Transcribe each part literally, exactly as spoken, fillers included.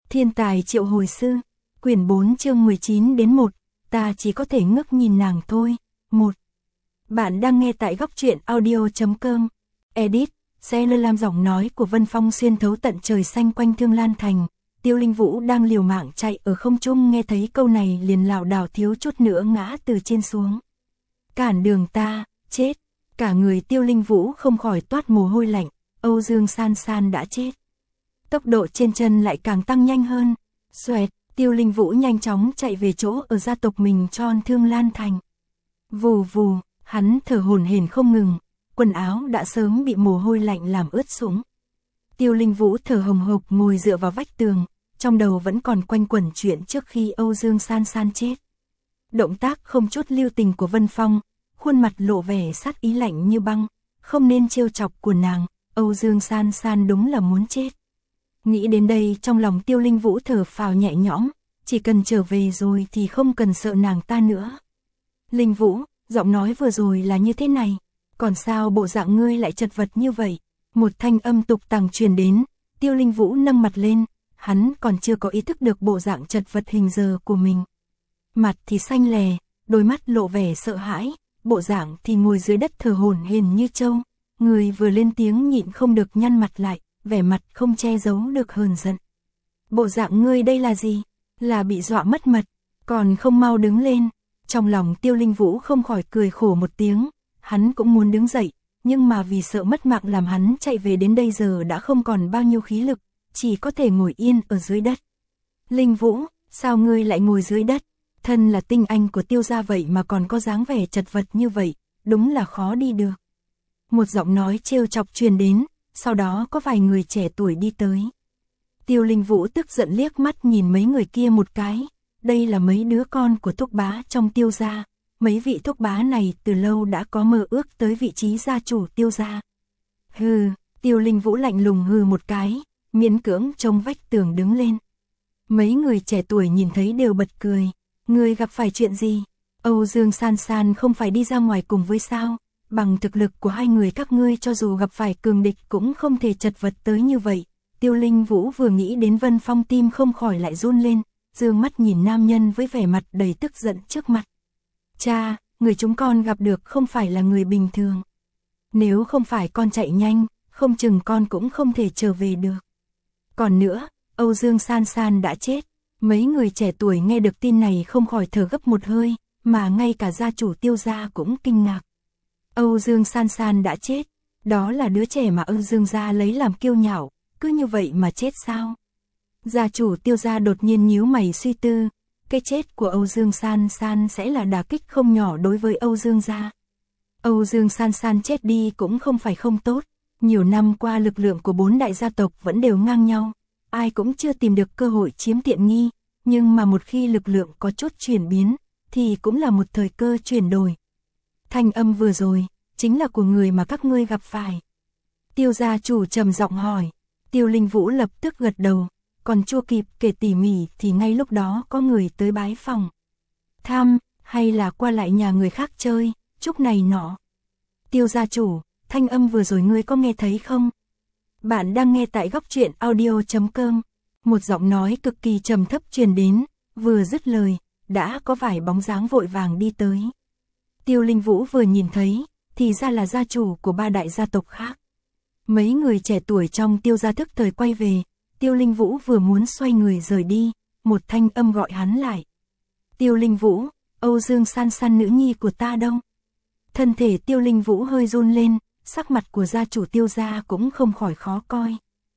Thiên tài triệu hồi sư, quyển bốn chương mười chín đến một, ta chỉ có thể ngước nhìn nàng thôi. một. Bạn đang nghe tại góc truyện audio chấm com. Edit, sẽ lơ làm giọng nói của Vân Phong xuyên thấu tận trời xanh quanh Thương Lan Thành. Tiêu Linh Vũ đang liều mạng chạy ở không trung nghe thấy câu này liền lảo đảo thiếu chút nữa ngã từ trên xuống. Cản đường ta, chết. Cả người Tiêu Linh Vũ không khỏi toát mồ hôi lạnh, Âu Dương San San đã chết. Tốc độ trên chân lại càng tăng nhanh hơn. Xoẹt, Tiêu Linh Vũ nhanh chóng chạy về chỗ ở gia tộc mình tròn Thương Lan Thành. Vù vù, hắn thở hổn hển không ngừng, quần áo đã sớm bị mồ hôi lạnh làm ướt sũng. Tiêu Linh Vũ thở hồng hộc ngồi dựa vào vách tường, trong đầu vẫn còn quanh quẩn chuyện trước khi Âu Dương San San chết. Động tác không chút lưu tình của Vân Phong, khuôn mặt lộ vẻ sát ý lạnh như băng, không nên trêu chọc của nàng, Âu Dương San San đúng là muốn chết. Nghĩ đến đây trong lòng Tiêu Linh Vũ thở phào nhẹ nhõm, chỉ cần trở về rồi thì không cần sợ nàng ta nữa. Linh Vũ, giọng nói vừa rồi là như thế này, còn sao bộ dạng ngươi lại chật vật như vậy? Một thanh âm tục tằng truyền đến, Tiêu Linh Vũ nâng mặt lên, hắn còn chưa có ý thức được bộ dạng chật vật hình giờ của mình. Mặt thì xanh lè, đôi mắt lộ vẻ sợ hãi, bộ dạng thì ngồi dưới đất thở hổn hển như trâu, người vừa lên tiếng nhịn không được nhăn mặt lại, vẻ mặt không che giấu được hờn giận. Bộ dạng ngươi đây là gì? Là bị dọa mất mật, còn không mau đứng lên. Trong lòng Tiêu Linh Vũ không khỏi cười khổ một tiếng, hắn cũng muốn đứng dậy, nhưng mà vì sợ mất mạng làm hắn chạy về đến đây giờ đã không còn bao nhiêu khí lực, chỉ có thể ngồi yên ở dưới đất. Linh Vũ, sao ngươi lại ngồi dưới đất? Thân là tinh anh của Tiêu gia vậy mà còn có dáng vẻ chật vật như vậy, đúng là khó đi được. Một giọng nói trêu chọc truyền đến, sau đó có vài người trẻ tuổi đi tới. Tiêu Linh Vũ tức giận liếc mắt nhìn mấy người kia một cái, đây là mấy đứa con của thúc bá trong Tiêu gia, mấy vị thúc bá này từ lâu đã có mơ ước tới vị trí gia chủ Tiêu gia. Hừ, Tiêu Linh Vũ lạnh lùng hừ một cái, miễn cưỡng trông vách tường đứng lên. Mấy người trẻ tuổi nhìn thấy đều bật cười, ngươi gặp phải chuyện gì? Âu Dương San San không phải đi ra ngoài cùng với sao? Bằng thực lực của hai người các ngươi cho dù gặp phải cường địch cũng không thể chật vật tới như vậy. Tiêu Linh Vũ vừa nghĩ đến Vân Phong tim không khỏi lại run lên, dương mắt nhìn nam nhân với vẻ mặt đầy tức giận trước mặt. Cha, người chúng con gặp được không phải là người bình thường. Nếu không phải con chạy nhanh, không chừng con cũng không thể trở về được. Còn nữa, Âu Dương San San đã chết. Mấy người trẻ tuổi nghe được tin này không khỏi thở gấp một hơi, mà ngay cả gia chủ Tiêu gia cũng kinh ngạc. Âu Dương San San đã chết, đó là đứa trẻ mà Âu Dương gia lấy làm kiêu ngạo, cứ như vậy mà chết sao? Gia chủ Tiêu gia đột nhiên nhíu mày suy tư, cái chết của Âu Dương San San sẽ là đả kích không nhỏ đối với Âu Dương gia. Âu Dương San San chết đi cũng không phải không tốt, nhiều năm qua lực lượng của bốn đại gia tộc vẫn đều ngang nhau, ai cũng chưa tìm được cơ hội chiếm tiện nghi, nhưng mà một khi lực lượng có chút chuyển biến, thì cũng là một thời cơ chuyển đổi. Thanh âm vừa rồi, chính là của người mà các ngươi gặp phải. Tiêu gia chủ trầm giọng hỏi, Tiêu Linh Vũ lập tức gật đầu, còn chưa kịp kể tỉ mỉ thì ngay lúc đó có người tới bái phòng. Thăm, hay là qua lại nhà người khác chơi, chúc này nọ. Tiêu gia chủ, thanh âm vừa rồi ngươi có nghe thấy không? Bạn đang nghe tại góc truyện audio chấm com. Một giọng nói cực kỳ trầm thấp truyền đến, vừa dứt lời, đã có vài bóng dáng vội vàng đi tới. Tiêu Linh Vũ vừa nhìn thấy, thì ra là gia chủ của ba đại gia tộc khác. Mấy người trẻ tuổi trong Tiêu gia thức thời quay về, Tiêu Linh Vũ vừa muốn xoay người rời đi, một thanh âm gọi hắn lại. Tiêu Linh Vũ, Âu Dương San San nữ nhi của ta đâu? Thân thể Tiêu Linh Vũ hơi run lên, sắc mặt của gia chủ Tiêu gia cũng không khỏi khó coi.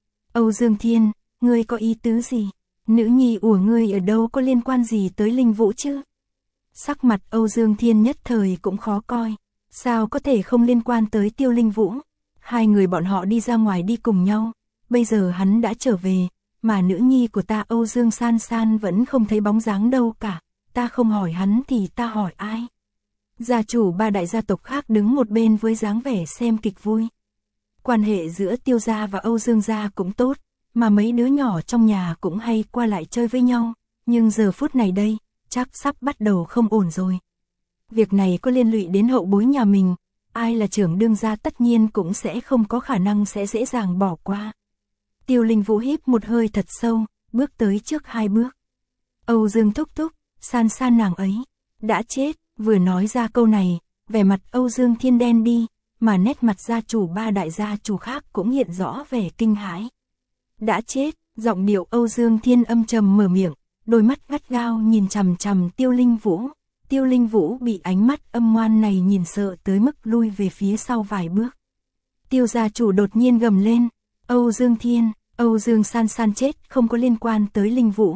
Âu Dương Thiên, ngươi có ý tứ gì? Nữ nhi của ngươi ở đâu có liên quan gì tới Linh Vũ chứ? Sắc mặt Âu Dương Thiên nhất thời cũng khó coi, sao có thể không liên quan tới Tiêu Linh Vũ? Hai người bọn họ đi ra ngoài đi cùng nhau, bây giờ hắn đã trở về, mà nữ nhi của ta Âu Dương San San vẫn không thấy bóng dáng đâu cả, ta không hỏi hắn thì ta hỏi ai? Gia chủ ba đại gia tộc khác đứng một bên với dáng vẻ xem kịch vui. Quan hệ giữa Tiêu gia và Âu Dương gia cũng tốt, mà mấy đứa nhỏ trong nhà cũng hay qua lại chơi với nhau, nhưng giờ phút này đây, chắc sắp bắt đầu không ổn rồi. Việc này có liên lụy đến hậu bối nhà mình, ai là trưởng đương gia tất nhiên cũng sẽ không có khả năng sẽ dễ dàng bỏ qua. Tiêu Linh Vũ hít một hơi thật sâu, bước tới trước hai bước. Âu Dương thúc thúc, San San nàng ấy, đã chết, vừa nói ra câu này, vẻ mặt Âu Dương Thiên đen đi, mà nét mặt gia chủ ba đại gia chủ khác cũng hiện rõ vẻ kinh hãi. Đã chết, giọng điệu Âu Dương Thiên âm trầm mở miệng, đôi mắt gắt gao nhìn chằm chằm Tiêu Linh Vũ. Tiêu Linh Vũ bị ánh mắt âm ngoan này nhìn sợ tới mức lui về phía sau vài bước. Tiêu gia chủ đột nhiên gầm lên, Âu Dương Thiên, Âu Dương San San chết không có liên quan tới Linh Vũ.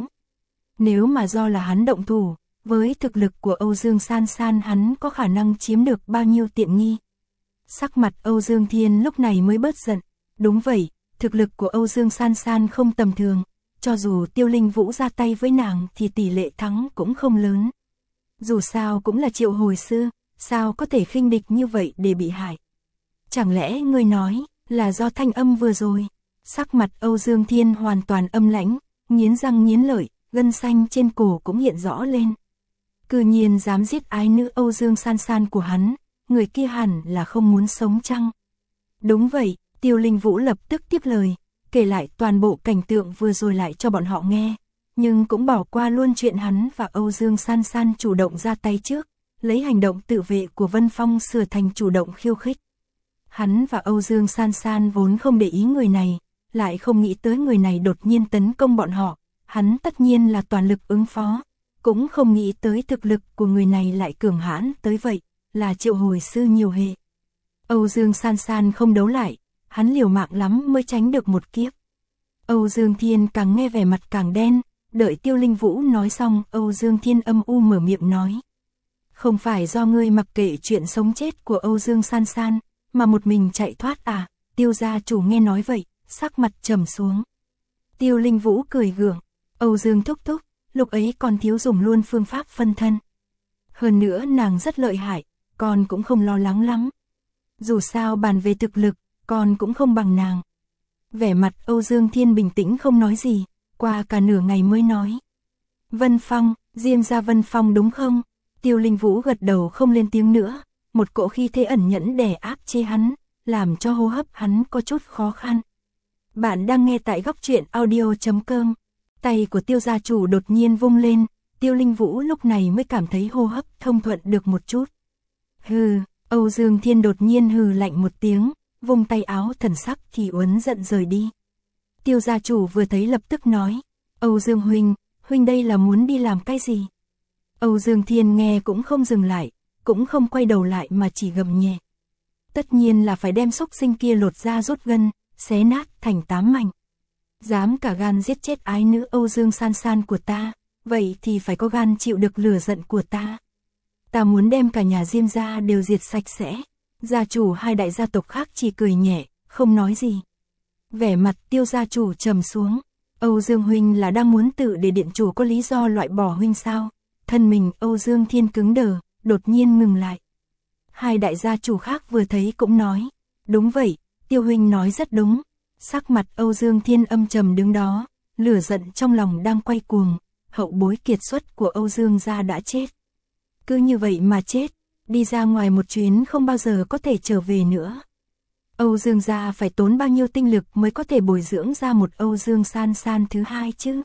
Nếu mà do là hắn động thủ, với thực lực của Âu Dương San San hắn có khả năng chiếm được bao nhiêu tiện nghi. Sắc mặt Âu Dương Thiên lúc này mới bớt giận, đúng vậy, thực lực của Âu Dương San San không tầm thường, cho dù Tiêu Linh Vũ ra tay với nàng thì tỷ lệ thắng cũng không lớn. Dù sao cũng là triệu hồi sư, sao có thể khinh địch như vậy để bị hại. Chẳng lẽ ngươi nói là do thanh âm vừa rồi? Sắc mặt Âu Dương Thiên hoàn toàn âm lãnh, nghiến răng nghiến lợi, gân xanh trên cổ cũng hiện rõ lên. Cư nhiên dám giết ái nữ Âu Dương San San của hắn, người kia hẳn là không muốn sống chăng? Đúng vậy, Tiêu Linh Vũ lập tức tiếp lời, kể lại toàn bộ cảnh tượng vừa rồi lại cho bọn họ nghe, nhưng cũng bỏ qua luôn chuyện hắn và Âu Dương San San chủ động ra tay trước, lấy hành động tự vệ của Vân Phong sửa thành chủ động khiêu khích. Hắn và Âu Dương San San vốn không để ý người này, lại không nghĩ tới người này đột nhiên tấn công bọn họ, hắn tất nhiên là toàn lực ứng phó, cũng không nghĩ tới thực lực của người này lại cường hãn tới vậy, là triệu hồi sư nhiều hệ. Âu Dương San San không đấu lại, hắn liều mạng lắm mới tránh được một kiếp. Âu Dương Thiên càng nghe vẻ mặt càng đen, đợi Tiêu Linh Vũ nói xong, Âu Dương Thiên âm u mở miệng nói. Không phải do ngươi mặc kệ chuyện sống chết của Âu Dương San San, mà một mình chạy thoát à? Tiêu gia chủ nghe nói vậy, sắc mặt trầm xuống. Tiêu Linh Vũ cười gượng, Âu Dương thúc thúc, lúc ấy còn thiếu dùng luôn phương pháp phân thân. Hơn nữa nàng rất lợi hại, con cũng không lo lắng lắm. Dù sao bàn về thực lực, con cũng không bằng nàng. Vẻ mặt Âu Dương Thiên bình tĩnh không nói gì, qua cả nửa ngày mới nói. Vân Phong, Diêm gia Vân Phong đúng không? Tiêu Linh Vũ gật đầu không lên tiếng nữa, một cỗ khí thế ẩn nhẫn đè áp chế hắn, làm cho hô hấp hắn có chút khó khăn. Bạn đang nghe tại góc truyện audio chấm com. Tay của Tiêu gia chủ đột nhiên vung lên, Tiêu Linh Vũ lúc này mới cảm thấy hô hấp thông thuận được một chút. Hừ, Âu Dương Thiên đột nhiên hừ lạnh một tiếng, vung tay áo thần sắc thì uốn giận rời đi. Tiêu gia chủ vừa thấy lập tức nói, Âu Dương huynh, huynh đây là muốn đi làm cái gì? Âu Dương Thiên nghe cũng không dừng lại, cũng không quay đầu lại mà chỉ gầm nhẹ. Tất nhiên là phải đem xúc sinh kia lột ra rút gân, xé nát thành tám mảnh. Dám cả gan giết chết ái nữ Âu Dương San San của ta, vậy thì phải có gan chịu được lửa giận của ta. Ta muốn đem cả nhà Diêm gia đều diệt sạch sẽ. Gia chủ hai đại gia tộc khác chỉ cười nhẹ, không nói gì. Vẻ mặt Tiêu gia chủ trầm xuống. Âu Dương huynh là đang muốn tự để điện chủ có lý do loại bỏ huynh sao? Thân mình Âu Dương Thiên cứng đờ, đột nhiên ngừng lại. Hai đại gia chủ khác vừa thấy cũng nói, đúng vậy, Tiêu huynh nói rất đúng. Sắc mặt Âu Dương Thiên âm trầm đứng đó, lửa giận trong lòng đang quay cuồng, hậu bối kiệt xuất của Âu Dương gia đã chết. Cứ như vậy mà chết, đi ra ngoài một chuyến không bao giờ có thể trở về nữa. Âu Dương gia phải tốn bao nhiêu tinh lực mới có thể bồi dưỡng ra một Âu Dương San San thứ hai chứ?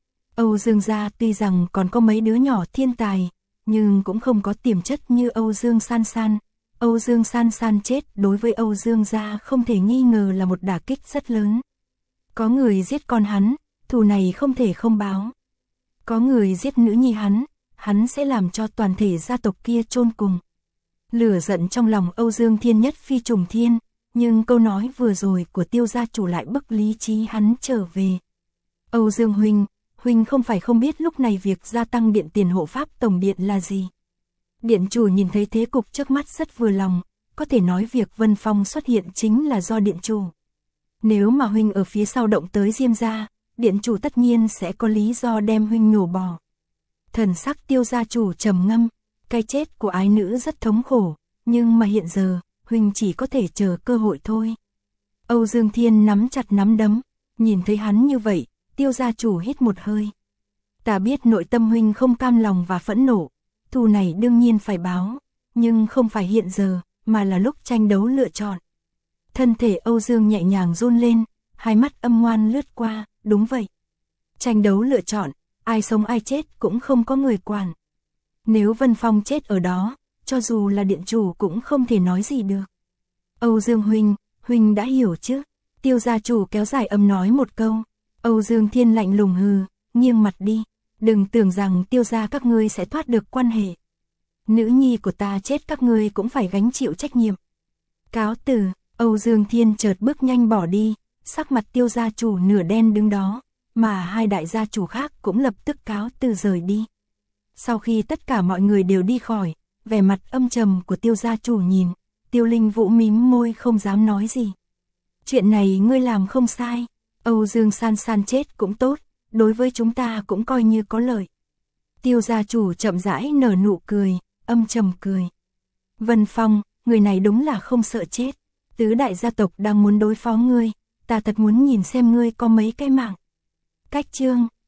Âu Dương gia tuy rằng còn có mấy đứa nhỏ thiên tài, nhưng cũng không có tiềm chất như Âu Dương San San. Âu Dương San San chết đối với Âu Dương gia không thể nghi ngờ là một đả kích rất lớn. Có người giết con hắn, thù này không thể không báo. Có người giết nữ nhi hắn, hắn sẽ làm cho toàn thể gia tộc kia chôn cùng. Lửa giận trong lòng Âu Dương Thiên nhất phi trùng thiên, nhưng câu nói vừa rồi của Tiêu gia chủ lại bức lý trí hắn trở về. Âu Dương huynh, huynh không phải không biết lúc này việc gia tăng điện tiền hộ pháp tổng điện là gì. Điện chủ nhìn thấy thế cục trước mắt rất vừa lòng, có thể nói việc Vân Phong xuất hiện chính là do điện chủ. Nếu mà huynh ở phía sau động tới Diêm gia, điện chủ tất nhiên sẽ có lý do đem huynh nhổ bỏ. Thần sắc Tiêu gia chủ trầm ngâm, cái chết của ái nữ rất thống khổ, nhưng mà hiện giờ, huynh chỉ có thể chờ cơ hội thôi. Âu Dương Thiên nắm chặt nắm đấm, nhìn thấy hắn như vậy, Tiêu gia chủ hít một hơi. Ta biết nội tâm huynh không cam lòng và phẫn nộ, thù này đương nhiên phải báo, nhưng không phải hiện giờ, mà là lúc tranh đấu lựa chọn. Thân thể Âu Dương nhẹ nhàng run lên, hai mắt âm ngoan lướt qua, đúng vậy. Tranh đấu lựa chọn, ai sống ai chết cũng không có người quản. Nếu Vân Phong chết ở đó, cho dù là điện chủ cũng không thể nói gì được. Âu Dương huynh, huynh đã hiểu chứ? Tiêu gia chủ kéo dài âm nói một câu. Âu Dương Thiên lạnh lùng hừ, nghiêng mặt đi. Đừng tưởng rằng tiêu gia các ngươi sẽ thoát được quan hệ. Nữ nhi của ta chết các ngươi cũng phải gánh chịu trách nhiệm. Cáo từ, Âu Dương Thiên chợt bước nhanh bỏ đi, sắc mặt tiêu gia chủ nửa đen đứng đó, mà hai đại gia chủ khác cũng lập tức cáo từ rời đi. Sau khi tất cả mọi người đều đi khỏi, vẻ mặt âm trầm của tiêu gia chủ nhìn, Tiêu Linh Vũ mím môi không dám nói gì. Chuyện này ngươi làm không sai, Âu Dương San San chết cũng tốt, đối với chúng ta cũng coi như có lợi. Tiêu gia chủ chậm rãi nở nụ cười, âm trầm cười. Vân Phong, người này đúng là không sợ chết. Tứ đại gia tộc đang muốn đối phó ngươi, ta thật muốn nhìn xem ngươi có mấy cái mạng. Cách chương